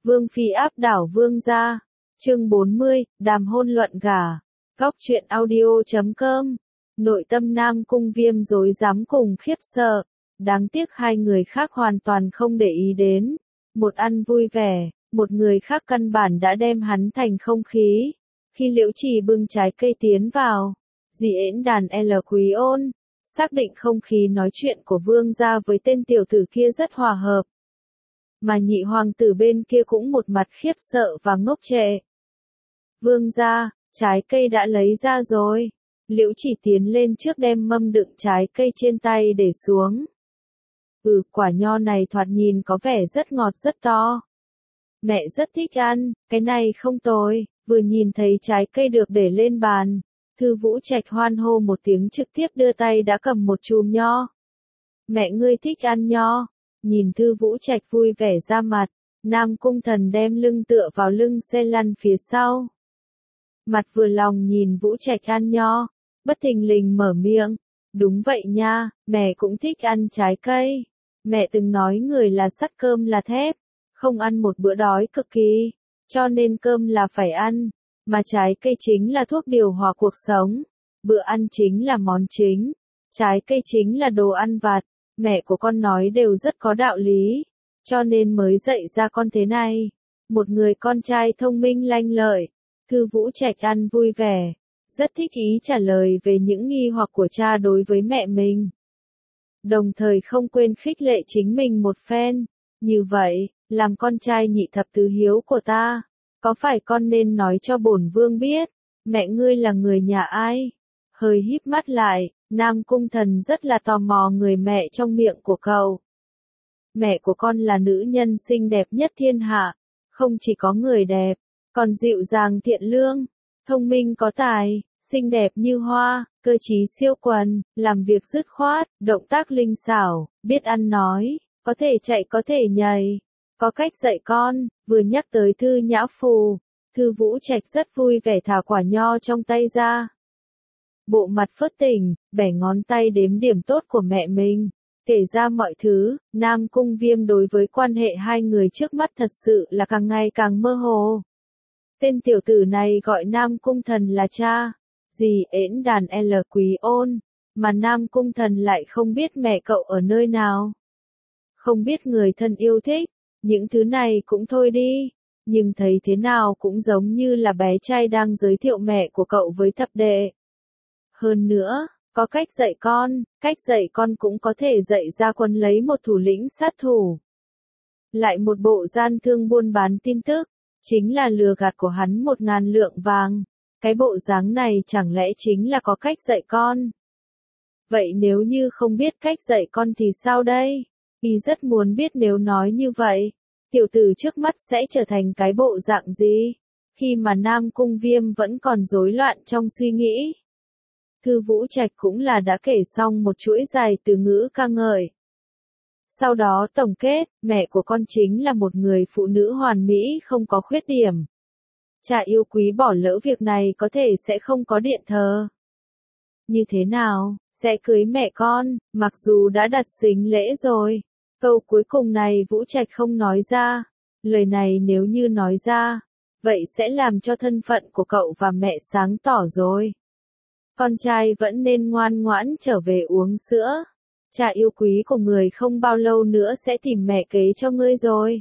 Vương phi áp đảo vương gia. Chương 40, đàm hôn luận gả. Góc truyện audio.com. Nội tâm Nam Cung Viêm rối rắm cùng khiếp sợ. Đáng tiếc hai người khác hoàn toàn không để ý đến. Một ăn vui vẻ, một người khác căn bản đã đem hắn thành không khí. Khi Liễu Trì bưng trái cây tiến vào, dì Yến Đàn L Quý Ôn xác định không khí nói chuyện của vương gia với tên tiểu tử kia rất hòa hợp. Mà nhị hoàng tử bên kia cũng một mặt khiếp sợ và ngốc trệ. Vương gia, trái cây đã lấy ra rồi. Liễu Chỉ tiến lên trước đem mâm đựng trái cây trên tay để xuống. Quả nho này thoạt nhìn có vẻ rất ngọt rất to. Mẹ rất thích ăn, cái này không tồi. Vừa nhìn thấy trái cây được để lên bàn, Thư Vũ Trạch hoan hô một tiếng trực tiếp đưa tay đã cầm một chùm nho. Mẹ ngươi thích ăn nho. Nhìn Thư Vũ Trạch vui vẻ ra mặt, Nam Cung Thần đem lưng tựa vào lưng xe lăn phía sau. Mặt vừa lòng nhìn Vũ Trạch ăn nho, bất thình lình mở miệng. Đúng vậy nha, mẹ cũng thích ăn trái cây. Mẹ từng nói người là sắt cơm là thép, không ăn một bữa đói cực kỳ, cho nên cơm là phải ăn, mà trái cây chính là thuốc điều hòa cuộc sống. Bữa ăn chính là món chính, trái cây chính là đồ ăn vặt. Mẹ của con nói đều rất có đạo lý, cho nên mới dạy ra con thế này. Một người con trai thông minh lanh lợi. Thư Vũ Trạch ăn vui vẻ, rất thích ý trả lời về những nghi hoặc của cha đối với mẹ mình. Đồng thời không quên khích lệ chính mình một phen. Như vậy, làm con trai nhị thập tứ hiếu của ta, có phải con nên nói cho bổn vương biết, mẹ ngươi là người nhà ai? Hơi híp mắt lại, Nam Cung Thần rất là tò mò người mẹ trong miệng của cậu. Mẹ của con là nữ nhân xinh đẹp nhất thiên hạ, không chỉ có người đẹp, còn dịu dàng thiện lương, thông minh có tài, xinh đẹp như hoa, cơ trí siêu quần, làm việc dứt khoát, động tác linh xảo, biết ăn nói, có thể chạy có thể nhảy, có cách dạy con. Vừa nhắc tới Thư Nhã Phù, Thư Vũ Trạch rất vui vẻ thả quả nho trong tay ra. Bộ mặt phớt tỉnh, bẻ ngón tay đếm điểm tốt của mẹ mình. Kể ra mọi thứ, Nam Cung Viêm đối với quan hệ hai người trước mắt thật sự là càng ngày càng mơ hồ. Tên tiểu tử này gọi Nam Cung Thần là cha, dì Yến Đàn L Quý Ôn, mà Nam Cung Thần lại không biết mẹ cậu ở nơi nào. Không biết người thân yêu thích, những thứ này cũng thôi đi, nhưng thấy thế nào cũng giống như là bé trai đang giới thiệu mẹ của cậu với thập đệ. Hơn nữa, có cách dạy con cũng có thể dạy ra quân lấy một thủ lĩnh sát thủ. Lại một bộ gian thương buôn bán tin tức, chính là lừa gạt của hắn 1000 lượng vàng. Cái bộ dáng này chẳng lẽ chính là có cách dạy con? Vậy nếu như không biết cách dạy con thì sao đây? Y rất muốn biết nếu nói như vậy, tiểu tử trước mắt sẽ trở thành cái bộ dạng gì? Khi mà Nam Cung Viêm vẫn còn rối loạn trong suy nghĩ, Thư Vũ Trạch cũng là đã kể xong một chuỗi dài từ ngữ ca ngợi. Sau đó tổng kết, mẹ của con chính là một người phụ nữ hoàn mỹ không có khuyết điểm. Cha yêu quý bỏ lỡ việc này có thể sẽ không có điện thờ. Như thế nào, sẽ cưới mẹ con, mặc dù đã đặt sính lễ rồi. Câu cuối cùng này Vũ Trạch không nói ra. Lời này nếu như nói ra, vậy sẽ làm cho thân phận của cậu và mẹ sáng tỏ rồi. Con trai vẫn nên ngoan ngoãn trở về uống sữa. Cha yêu quý của người không bao lâu nữa sẽ tìm mẹ kế cho ngươi rồi.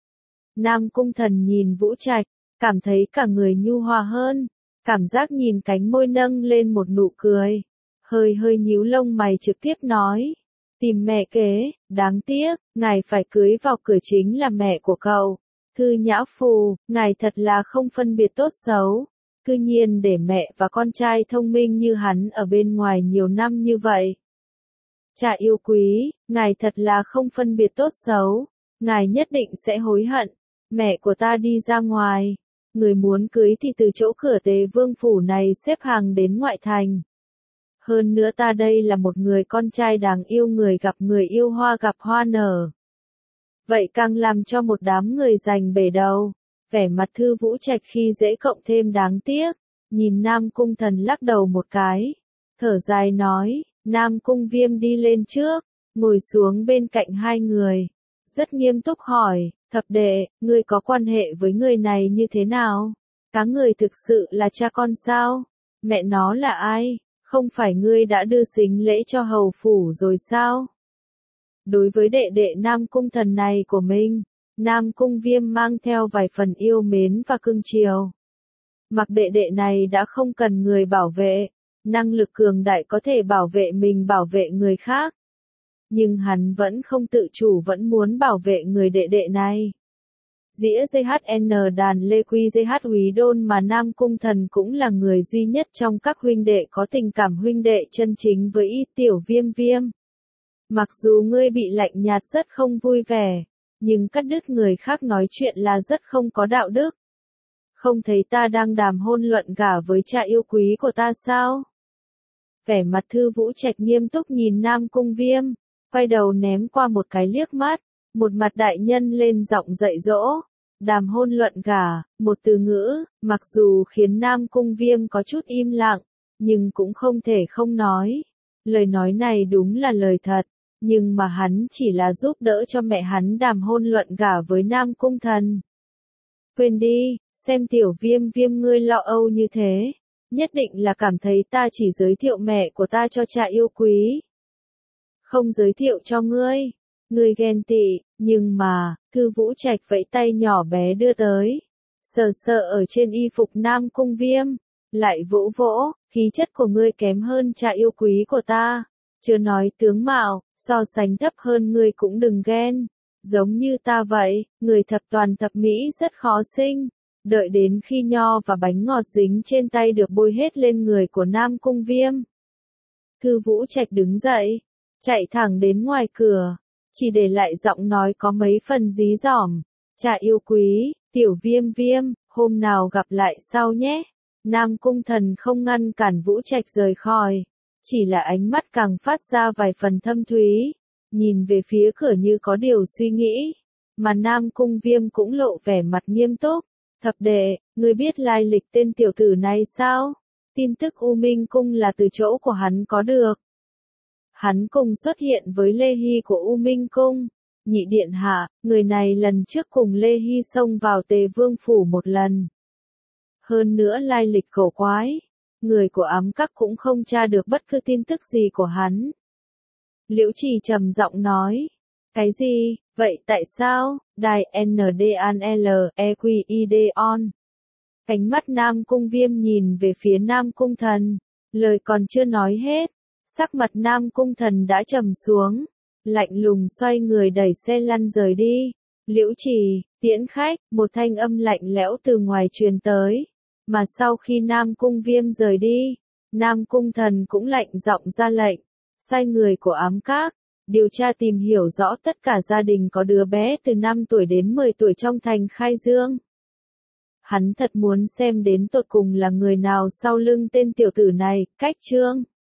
Nam Cung Thần nhìn Vũ Trạch, cảm thấy cả người nhu hòa hơn, cảm giác nhìn cánh môi nâng lên một nụ cười. Hơi nhíu lông mày trực tiếp nói, tìm mẹ kế, đáng tiếc, ngài phải cưới vào cửa chính là mẹ của cậu. Thư Nhã Phù, ngài thật là không phân biệt tốt xấu. Cư nhiên để mẹ và con trai thông minh như hắn ở bên ngoài nhiều năm như vậy. Cha yêu quý, ngài thật là không phân biệt tốt xấu. Ngài nhất định sẽ hối hận. Mẹ của ta đi ra ngoài. Người muốn cưới thì từ chỗ cửa Tề Vương phủ này xếp hàng đến ngoại thành. Hơn nữa ta đây là một người con trai đáng yêu, người gặp người yêu hoa gặp hoa nở. Vậy càng làm cho một đám người giành bể đầu. Vẻ mặt Thư Vũ Trạch khi dễ cộng thêm đáng tiếc. Nhìn Nam Cung Thần lắc đầu một cái. Thở dài nói, Nam Cung Viêm đi lên trước, ngồi xuống bên cạnh hai người. Rất nghiêm túc hỏi, Thập đệ, ngươi có quan hệ với người này như thế nào? Các người thực sự là cha con sao? Mẹ nó là ai? Không phải ngươi đã đưa sính lễ cho hầu phủ rồi sao? Đối với đệ đệ Nam Cung Thần này của mình, Nam Cung Viêm mang theo vài phần yêu mến và cưng chiều. Mặc đệ đệ này đã không cần người bảo vệ, năng lực cường đại có thể bảo vệ mình bảo vệ người khác. Nhưng hắn vẫn không tự chủ vẫn muốn bảo vệ người đệ đệ này. Dĩa JHN đàn Lê Quy JH Úy Đôn mà Nam Cung Thần cũng là người duy nhất trong các huynh đệ có tình cảm huynh đệ chân chính với Y Tiểu Viêm Viêm. Mặc dù ngươi bị lạnh nhạt rất không vui vẻ, nhưng cắt đứt người khác nói chuyện là rất không có đạo đức. Không thấy ta đang đàm hôn luận gả với cha yêu quý của ta sao? Vẻ mặt Thư Vũ Trạch nghiêm túc nhìn Nam Cung Viêm, quay đầu ném qua một cái liếc mắt, một mặt đại nhân lên giọng dạy dỗ. Đàm hôn luận gả, một từ ngữ, mặc dù khiến Nam Cung Viêm có chút im lặng, nhưng cũng không thể không nói. Lời nói này đúng là lời thật, nhưng mà hắn chỉ là giúp đỡ cho mẹ hắn đàm hôn luận gả với Nam Cung Thần. Quên đi, xem Tiểu Viêm Viêm ngươi lo âu như thế, nhất định là cảm thấy ta chỉ giới thiệu mẹ của ta cho cha yêu quý. Không giới thiệu cho ngươi. Ngươi ghen tị, nhưng mà, Thư Vũ Trạch vẫy tay nhỏ bé đưa tới. Sờ sờ ở trên y phục Nam Cung Viêm. Lại vỗ vỗ, khí chất của ngươi kém hơn cha yêu quý của ta. Chưa nói tướng mạo, so sánh thấp hơn ngươi cũng đừng ghen. Giống như ta vậy, người thập toàn thập mỹ rất khó sinh. Đợi đến khi nho và bánh ngọt dính trên tay được bôi hết lên người của Nam Cung Viêm. Thư Vũ Trạch đứng dậy, chạy thẳng đến ngoài cửa. Chỉ để lại giọng nói có mấy phần dí dỏm. Cha yêu quý, Tiểu Viêm Viêm, hôm nào gặp lại sau nhé. Nam Cung Thần không ngăn cản Vũ Trạch rời khỏi. Chỉ là ánh mắt càng phát ra vài phần thâm thúy. Nhìn về phía cửa như có điều suy nghĩ. Mà Nam Cung Viêm cũng lộ vẻ mặt nghiêm túc. Thập đệ, ngươi biết lai lịch tên tiểu tử này sao? Tin tức U Minh Cung là từ chỗ của hắn có được. Hắn cùng xuất hiện với Lê Hy của U Minh Cung. Nhị điện hạ, người này lần trước cùng Lê Hy xông vào Tề Vương phủ một lần. Hơn nữa lai lịch cổ quái. Người của ám các cũng không tra được bất cứ tin tức gì của hắn. Liễu Trì trầm giọng nói. Cái gì, vậy tại sao? Đài NDANLEQID-ON. Ánh mắt Nam Cung Viêm nhìn về phía Nam Cung Thần. Lời còn chưa nói hết. Sắc mặt Nam Cung Thần đã trầm xuống. Lạnh lùng xoay người đẩy xe lăn rời đi. Liễu Trì, tiễn khách, một thanh âm lạnh lẽo từ ngoài truyền tới. Mà sau khi Nam Cung Viêm rời đi, Nam Cung Thần cũng lạnh giọng ra lệnh. Sai người của ám các, điều tra tìm hiểu rõ tất cả gia đình có đứa bé từ 5 tuổi đến 10 tuổi trong thành Khai Dương. Hắn thật muốn xem đến tột cùng là người nào sau lưng tên tiểu tử này, Cách Trương.